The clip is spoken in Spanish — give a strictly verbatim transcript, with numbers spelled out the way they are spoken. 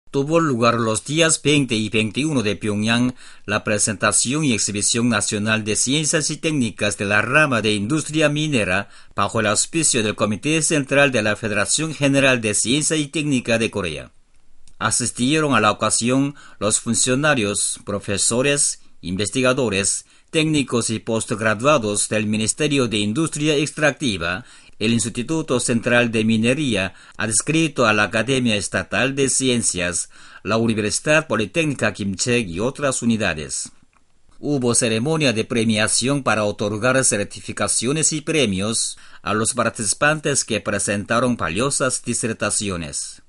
Tuvo lugar los días veinte y veintiuno de Pyongyang la presentación y exhibición nacional de ciencias y técnicas de la rama de industria minera bajo el auspicio del Comité Central de la Federación General de Ciencia y Técnica de Corea. Asistieron a la ocasión los funcionarios, profesores, investigadores, técnicos y postgraduados del Ministerio de Industria Extractiva, el Instituto Central de Minería, adscrito a la Academia Estatal de Ciencias, la Universidad Politécnica Kim-Chaek y otras unidades. Hubo ceremonia de premiación para otorgar certificaciones y premios a los participantes que presentaron valiosas disertaciones.